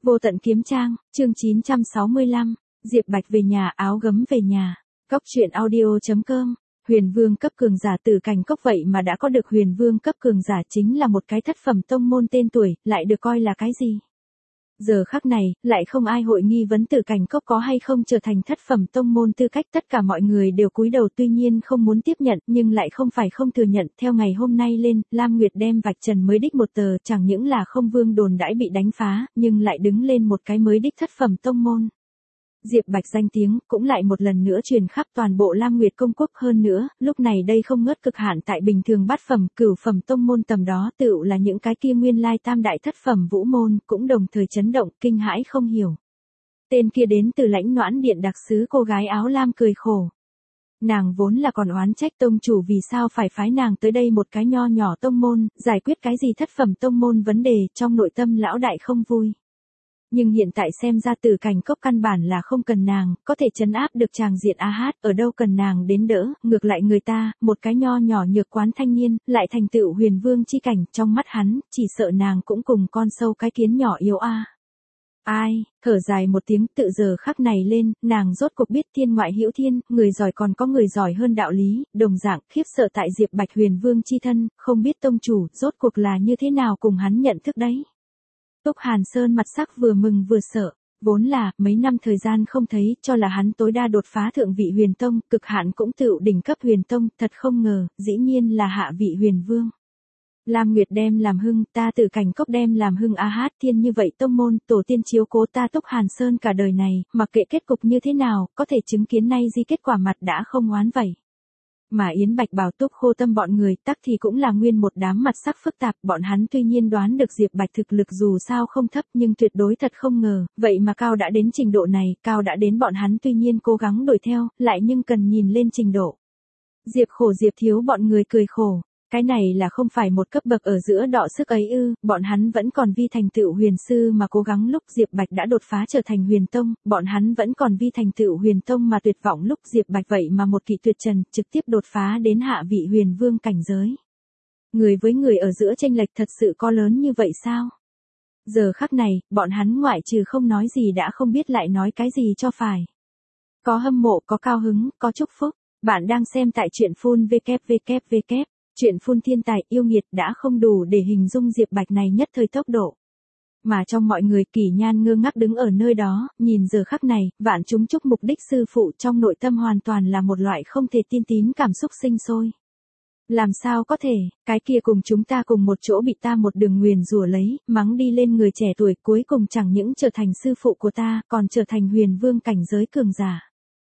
Vô tận kiếm trang, chương 965, Diệp Bạch về nhà, áo gấm về nhà. Cóc truyện audio.com. Huyền Vương cấp cường giả Tử Cảnh Cốc, vậy mà đã có được Huyền Vương cấp cường giả, chính là một cái thất phẩm tông môn tên tuổi, lại được coi là cái gì? Giờ khắc này, lại không ai hội nghi vấn Tử Cảnh Cốc có hay không trở thành thất phẩm tông môn tư cách, tất cả mọi người đều cúi đầu, tuy nhiên không muốn tiếp nhận, nhưng lại không phải không thừa nhận. Theo ngày hôm nay lên, Lam Nguyệt đem vạch trần mới đích một tờ, chẳng những là không vương đồn đãi bị đánh phá, nhưng lại đứng lên một cái mới đích thất phẩm tông môn. Diệp Bạch danh tiếng cũng lại một lần nữa truyền khắp toàn bộ Lam Nguyệt công quốc, hơn nữa, lúc này đây không ngớt cực hạn tại bình thường bát phẩm, cửu phẩm tông môn tầm đó, tựu là những cái kia nguyên lai tam đại thất phẩm vũ môn, cũng đồng thời chấn động, kinh hãi không hiểu. Tên kia đến từ Lãnh Noãn Điện đặc sứ cô gái áo lam cười khổ. Nàng vốn là còn oán trách tông chủ vì sao phải phái nàng tới đây một cái nho nhỏ tông môn, giải quyết cái gì thất phẩm tông môn vấn đề, trong nội tâm lão đại không vui. Nhưng hiện tại xem ra Tử Cảnh Cốc căn bản là không cần nàng, có thể trấn áp được tràng diện hát, ở đâu cần nàng đến đỡ, ngược lại người ta, một cái nho nhỏ nhược quán thanh niên, lại thành tựu huyền vương chi cảnh, trong mắt hắn, chỉ sợ nàng cũng cùng con sâu cái kiến nhỏ yếu a. Ai, thở dài một tiếng, tự giờ khắc này lên, nàng rốt cuộc biết thiên ngoại hữu thiên, người giỏi còn có người giỏi hơn đạo lý, đồng dạng khiếp sợ tại Diệp Bạch huyền vương chi thân, không biết tông chủ, rốt cuộc là như thế nào cùng hắn nhận thức đấy. Túc Hàn Sơn mặt sắc vừa mừng vừa sợ, vốn là, mấy năm thời gian không thấy, cho là hắn tối đa đột phá thượng vị huyền tông, cực hạn cũng tựu đỉnh cấp huyền tông, thật không ngờ, dĩ nhiên là hạ vị huyền vương. Lam Nguyệt đem làm hưng, ta Tử Cảnh Cốc đem làm hưng hát, thiên như vậy tông môn, tổ tiên chiếu cố ta Túc Hàn Sơn cả đời này, mặc kệ kết cục như thế nào, có thể chứng kiến nay di kết quả mặt đã không oán vậy. Mà Yến Bạch Bảo Túc Khô Tâm bọn người tắc thì cũng là nguyên một đám mặt sắc phức tạp, bọn hắn tuy nhiên đoán được Diệp Bạch thực lực dù sao không thấp, nhưng tuyệt đối thật không ngờ, vậy mà cao đã đến trình độ này, cao đã đến bọn hắn tuy nhiên cố gắng đuổi theo, lại nhưng cần nhìn lên trình độ. Diệp khổ Diệp thiếu bọn người cười khổ. Cái này là không phải một cấp bậc ở giữa đọ sức ấy ư, bọn hắn vẫn còn vi thành tựu huyền sư mà cố gắng, lúc Diệp Bạch đã đột phá trở thành huyền tông, bọn hắn vẫn còn vi thành tựu huyền tông mà tuyệt vọng, lúc Diệp Bạch vậy mà một kỵ tuyệt trần, trực tiếp đột phá đến hạ vị huyền vương cảnh giới. Người với người ở giữa chênh lệch thật sự có lớn như vậy sao? Giờ khắc này, bọn hắn ngoại trừ không nói gì đã không biết lại nói cái gì cho phải. Có hâm mộ, có cao hứng, có chúc phúc. Bạn đang xem tại truyện phun www. Chuyện phun thiên tài yêu nghiệt đã không đủ để hình dung Diệp Bạch này nhất thời tốc độ. Mà trong mọi người Kỷ Nhan ngơ ngác đứng ở nơi đó, nhìn giờ khắc này, vạn chúng chúc mục đích sư phụ, trong nội tâm hoàn toàn là một loại không thể tin tín cảm xúc sinh sôi. Làm sao có thể, cái kia cùng chúng ta cùng một chỗ bị ta một đường nguyền rủa lấy, mắng đi lên người trẻ tuổi, cuối cùng chẳng những trở thành sư phụ của ta, còn trở thành huyền vương cảnh giới cường giả.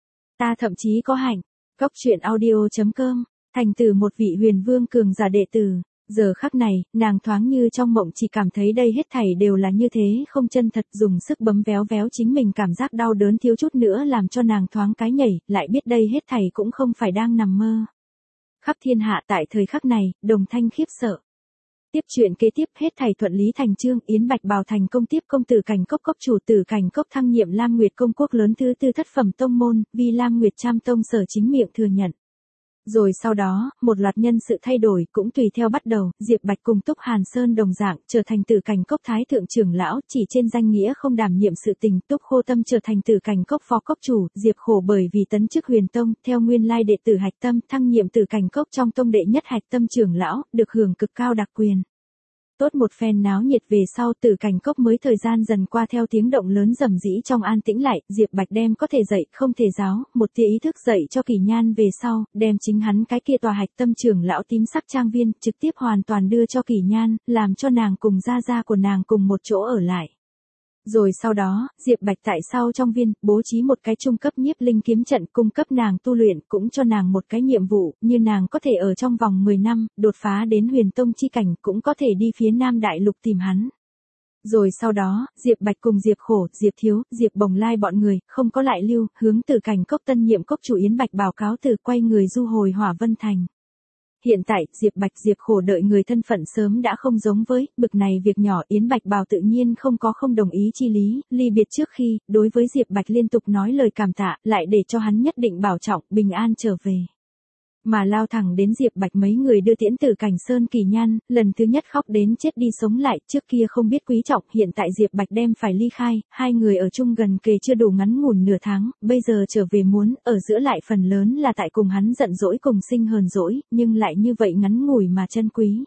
Ta thậm chí có hạnh. Cóc truyện audio.com. Thành từ một vị huyền vương cường giả đệ tử, giờ khắc này, nàng thoáng như trong mộng, chỉ cảm thấy đây hết thảy đều là như thế không chân thật, dùng sức bấm véo véo chính mình, cảm giác đau đớn thiếu chút nữa làm cho nàng thoáng cái nhảy, lại biết đây hết thảy cũng không phải đang nằm mơ. Khắp thiên hạ tại thời khắc này, đồng thanh khiếp sợ. Tiếp chuyện kế tiếp hết thảy thuận lý thành chương, Yến Bạch Bào thành công tiếp công Tử Cảnh Cốc cốc chủ, Tử Cảnh Cốc thăng nhiệm Lam Nguyệt công quốc lớn thứ tư thất phẩm tông môn, vì Lam Nguyệt Trăm tông sở chính miệng thừa nhận. Rồi sau đó, một loạt nhân sự thay đổi cũng tùy theo bắt đầu, Diệp Bạch cùng Túc Hàn Sơn đồng dạng, trở thành Tử Cảnh Cốc thái thượng trưởng lão, chỉ trên danh nghĩa không đảm nhiệm sự tình, Túc Khô Tâm trở thành Tử Cảnh Cốc phó cốc chủ, Diệp khổ bởi vì tấn chức huyền tông, theo nguyên lai đệ tử hạch tâm, thăng nhiệm Tử Cảnh Cốc trong tông đệ nhất hạch tâm trưởng lão, được hưởng cực cao đặc quyền. Tốt một phen náo nhiệt về sau, Tử Cảnh Cốc mới thời gian dần qua theo tiếng động lớn rầm rĩ trong an tĩnh lại, Diệp Bạch đem có thể dạy, không thể giáo, một tia ý thức dạy cho Kỷ Nhan về sau, đem chính hắn cái kia tòa hạch tâm trưởng lão tím sắc trang viên, trực tiếp hoàn toàn đưa cho Kỷ Nhan, làm cho nàng cùng gia gia của nàng cùng một chỗ ở lại. Rồi sau đó, Diệp Bạch tại sau trong viên, bố trí một cái trung cấp nhiếp linh kiếm trận cung cấp nàng tu luyện, cũng cho nàng một cái nhiệm vụ, như nàng có thể ở trong vòng 10 năm, đột phá đến huyền tông chi cảnh, cũng có thể đi phía Nam Đại Lục tìm hắn. Rồi sau đó, Diệp Bạch cùng Diệp khổ, Diệp thiếu, Diệp bồng lai bọn người, không có lại lưu, hướng Tử Cảnh Cốc tân nhiệm cốc chủ Yến Bạch báo cáo từ quay người du hồi Hỏa Vân Thành. Hiện tại, Diệp Bạch Diệp khổ đợi người thân phận sớm đã không giống với, bực này việc nhỏ Yến Bạch Bào tự nhiên không có không đồng ý chi lý, ly biệt trước khi, đối với Diệp Bạch liên tục nói lời cảm tạ, lại để cho hắn nhất định bảo trọng, bình an trở về. Mà lao thẳng đến Diệp Bạch mấy người đưa tiễn Tử Cảnh Sơn Kỳ Nhan, lần thứ nhất khóc đến chết đi sống lại, trước kia không biết quý trọng, hiện tại Diệp Bạch đem phải ly khai, hai người ở chung gần kề chưa đủ ngắn ngủn nửa tháng, bây giờ trở về muốn, ở giữa lại phần lớn là tại cùng hắn giận dỗi cùng sinh hờn dỗi, nhưng lại như vậy ngắn ngủi mà chân quý.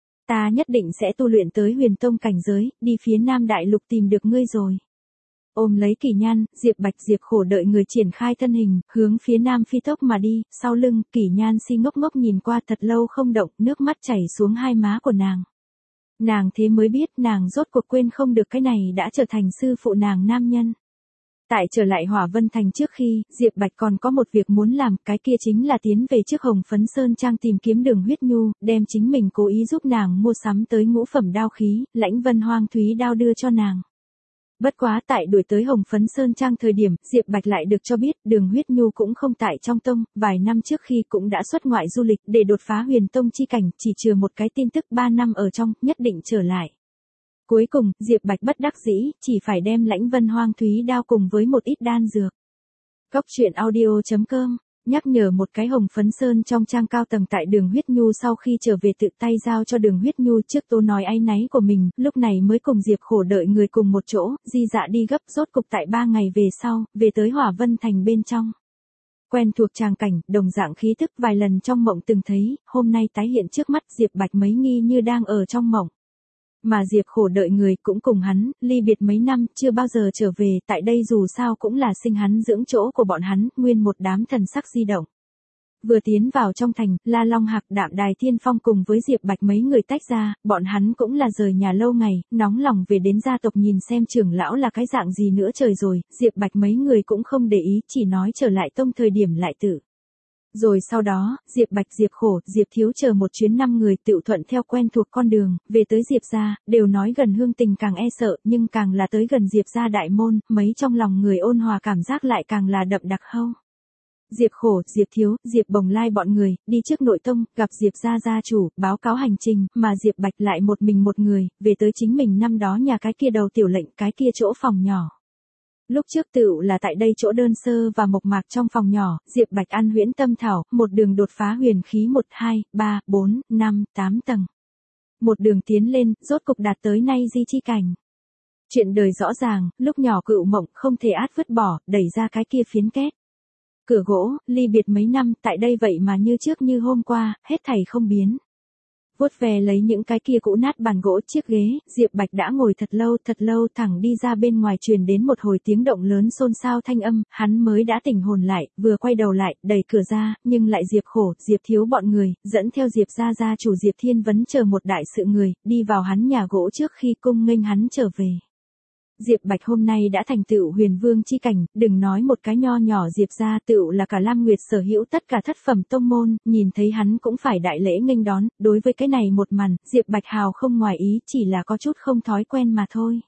Ta nhất định sẽ tu luyện tới huyền tông cảnh giới, đi phía Nam Đại Lục tìm được ngươi rồi. Ôm lấy Kỳ Nhan, Diệp Bạch Diệp Khổ đợi người triển khai thân hình, hướng phía Nam phi tốc mà đi, sau lưng, Kỳ Nhan si ngốc ngốc nhìn qua thật lâu không động, nước mắt chảy xuống hai má của nàng. Nàng thế mới biết nàng rốt cuộc quên không được cái này đã trở thành sư phụ nàng nam nhân. Tại trở lại Hỏa Vân Thành trước khi, Diệp Bạch còn có một việc muốn làm, cái kia chính là tiến về trước Hồng Phấn Sơn Trang tìm kiếm Đường Huyết Nhu, đem chính mình cố ý giúp nàng mua sắm tới ngũ phẩm đao khí, Lãnh Vân Hoang Thúy đao đưa cho nàng. Bất quá tại đuổi tới Hồng Phấn Sơn Trang thời điểm, Diệp Bạch lại được cho biết Đường Huyết Nhu cũng không tại trong tông, vài năm trước khi cũng đã xuất ngoại du lịch để đột phá huyền tông chi cảnh, chỉ chừa một cái tin tức 3 năm ở trong, nhất định trở lại. Cuối cùng, Diệp Bạch bất đắc dĩ, chỉ phải đem Lãnh Vân Hoang Thúy đao cùng với một ít đan dược. Góc truyện audio.com nhắc nhở một cái Hồng Phấn Sơn trong trang cao tầng tại Đường Huyết Nhu sau khi trở về tự tay giao cho Đường Huyết Nhu trước tố nói áy náy của mình, lúc này mới cùng Diệp Khổ đợi người cùng một chỗ, di dạ đi gấp rốt cục tại 3 ngày về sau, về tới Hỏa Vân Thành bên trong. Quen thuộc tràng cảnh, đồng dạng khí thức vài lần trong mộng từng thấy, hôm nay tái hiện trước mắt Diệp Bạch mấy nghi như đang ở trong mộng. Mà Diệp Khổ đợi người cũng cùng hắn, ly biệt mấy năm, chưa bao giờ trở về, tại đây dù sao cũng là sinh hắn dưỡng chỗ của bọn hắn, nguyên một đám thần sắc di động. Vừa tiến vào trong thành, La Long Hạc Đạm Đài Thiên Phong cùng với Diệp Bạch mấy người tách ra, bọn hắn cũng là rời nhà lâu ngày, nóng lòng về đến gia tộc nhìn xem trưởng lão là cái dạng gì nữa trời rồi, Diệp Bạch mấy người cũng không để ý, chỉ nói trở lại tông thời điểm lại tử. Rồi sau đó, Diệp Bạch Diệp Khổ, Diệp Thiếu chờ một chuyến 5 người tự thuận theo quen thuộc con đường, về tới Diệp gia, đều nói gần hương tình càng e sợ, nhưng càng là tới gần Diệp gia đại môn, mấy trong lòng người ôn hòa cảm giác lại càng là đậm đặc hâu. Diệp Khổ, Diệp Thiếu, Diệp Bồng Lai bọn người, đi trước nội tông, gặp Diệp gia gia chủ, báo cáo hành trình, mà Diệp Bạch lại một mình một người, về tới chính mình năm đó nhà cái kia đầu tiểu lệnh, cái kia chỗ phòng nhỏ. Lúc trước tựu là tại đây chỗ đơn sơ và mộc mạc trong phòng nhỏ, Diệp Bạch ăn huyễn tâm thảo, một đường đột phá huyền khí 1, 2, 3, 4, 5, 8 tầng. Một đường tiến lên, rốt cục đạt tới nay di chi cảnh. Chuyện đời rõ ràng, lúc nhỏ cựu mộng không thể át vứt bỏ, đẩy ra cái kia phiến két. Cửa gỗ, ly biệt mấy năm, tại đây vậy mà như trước như hôm qua, hết thảy không biến. Vuốt về lấy những cái kia cũ nát bàn gỗ chiếc ghế, Diệp Bạch đã ngồi thật lâu thẳng đi ra bên ngoài truyền đến một hồi tiếng động lớn xôn xao thanh âm, hắn mới đã tỉnh hồn lại, vừa quay đầu lại, đẩy cửa ra, nhưng lại Diệp Khổ, Diệp Thiếu bọn người, dẫn theo Diệp gia gia chủ Diệp Thiên Vấn chờ một đại sự người, đi vào hắn nhà gỗ trước khi cung nghênh hắn trở về. Diệp Bạch hôm nay đã thành tựu huyền vương chi cảnh, đừng nói một cái nho nhỏ Diệp gia tựu là cả Lam Nguyệt sở hữu tất cả thất phẩm tông môn, nhìn thấy hắn cũng phải đại lễ nghênh đón, đối với cái này một màn, Diệp Bạch hào không ngoài ý, chỉ là có chút không thói quen mà thôi.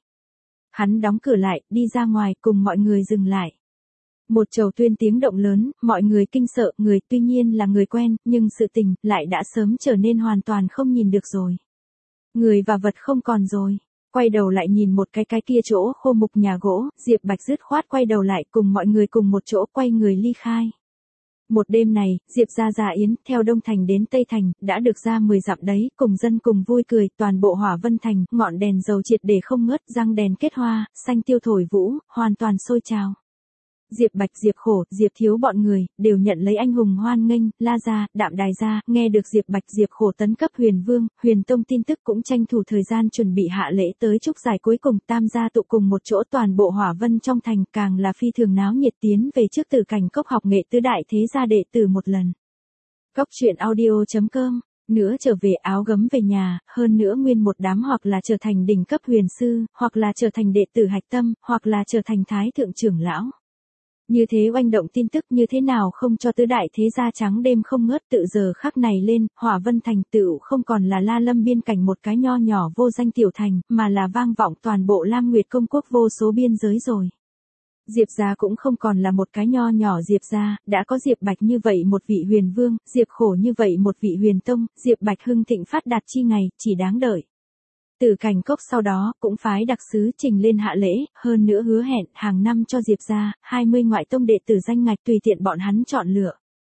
Hắn đóng cửa lại, đi ra ngoài, cùng mọi người dừng lại. Một trầu tuyên tiếng động lớn, mọi người kinh sợ, người tuy nhiên là người quen, nhưng sự tình, lại đã sớm trở nên hoàn toàn không nhìn được rồi. Người và vật không còn rồi. Quay đầu lại nhìn một cái kia chỗ khô mục nhà gỗ, Diệp Bạch dứt khoát quay đầu lại cùng mọi người cùng một chỗ quay người ly khai. Một đêm này, Diệp gia gia yến, theo Đông Thành đến Tây Thành, đã được ra 10 dặm đấy, cùng dân cùng vui cười, toàn bộ Hỏa Vân Thành, ngọn đèn dầu triệt để không ngớt, răng đèn kết hoa, xanh tiêu thổi vũ, hoàn toàn sôi trào. Diệp Bạch Diệp Khổ, Diệp Thiếu bọn người, đều nhận lấy anh hùng hoan nghênh, La gia, Đạm Đài gia, nghe được Diệp Bạch Diệp Khổ tấn cấp huyền vương, huyền tông tin tức cũng tranh thủ thời gian chuẩn bị hạ lễ tới chúc giải cuối cùng, tam gia tụ cùng một chỗ toàn bộ Hỏa Vân trong thành, càng là phi thường náo nhiệt tiến về trước Tử Cảnh Cốc học nghệ tứ đại thế gia đệ tử một lần. Góc truyện audio.com nữa trở về áo gấm về nhà, hơn nữa nguyên một đám hoặc là trở thành đỉnh cấp huyền sư, hoặc là trở thành đệ tử hạch tâm, hoặc là trở thành thái thượng trưởng lão. Như thế oanh động tin tức như thế nào không cho tứ đại thế gia trắng đêm không ngớt tự giờ khắc này lên, Hỏa Vân Thành tựu không còn là La Lâm biên cảnh một cái nho nhỏ vô danh tiểu thành, mà là vang vọng toàn bộ Lam Nguyệt công quốc vô số biên giới rồi. Diệp gia cũng không còn là một cái nho nhỏ Diệp gia, đã có Diệp Bạch như vậy một vị huyền vương, Diệp Khổ như vậy một vị huyền tông, Diệp Bạch hưng thịnh phát đạt chi ngày, chỉ đáng đợi. Tử Cảnh Cốc sau đó, cũng phái đặc sứ trình lên hạ lễ, hơn nữa hứa hẹn, hàng năm cho Diệp gia, 20 ngoại tông đệ tử danh ngạch tùy tiện bọn hắn chọn lựa.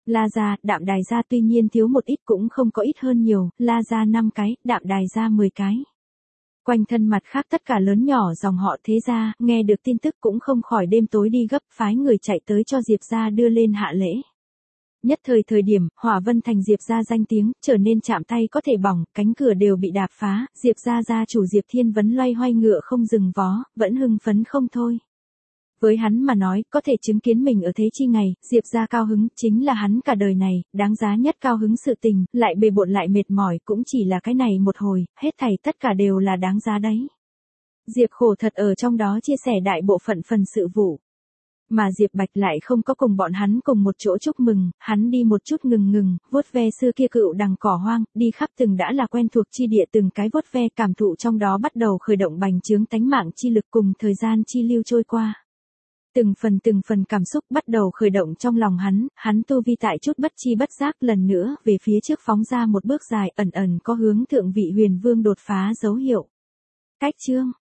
La gia, Đạm Đài gia tuy nhiên thiếu một ít cũng không có ít hơn nhiều, La gia 5 cái, Đạm Đài gia 10 cái. Quanh thân mặt khác tất cả lớn nhỏ dòng họ thế gia, nghe được tin tức cũng không khỏi đêm tối đi gấp phái người chạy tới cho Diệp gia đưa lên hạ lễ. Nhất thời điểm, Hỏa Vân Thành Diệp gia danh tiếng, trở nên chạm tay có thể bỏng, cánh cửa đều bị đạp phá, Diệp gia gia chủ Diệp Thiên Vấn loay hoay ngựa không dừng vó, vẫn hưng phấn không thôi. Với hắn mà nói, có thể chứng kiến mình ở thế chi ngày, Diệp gia cao hứng, chính là hắn cả đời này, đáng giá nhất cao hứng sự tình, lại bề bộn lại mệt mỏi, cũng chỉ là cái này một hồi, hết thảy tất cả đều là đáng giá đấy. Diệp khổ thật ở trong đó chia sẻ đại bộ phận phần sự vụ. Mà Diệp Bạch lại không có cùng bọn hắn cùng một chỗ chúc mừng, hắn đi một chút ngừng, vuốt ve xưa kia cựu đằng cỏ hoang, đi khắp từng đã là quen thuộc chi địa từng cái vuốt ve cảm thụ trong đó bắt đầu khởi động bành trướng tánh mạng chi lực cùng thời gian chi lưu trôi qua. Từng phần cảm xúc bắt đầu khởi động trong lòng hắn tu vi tại chút bất chi bất giác lần nữa về phía trước phóng ra một bước dài ẩn có hướng thượng vị huyền vương đột phá dấu hiệu. Cách chương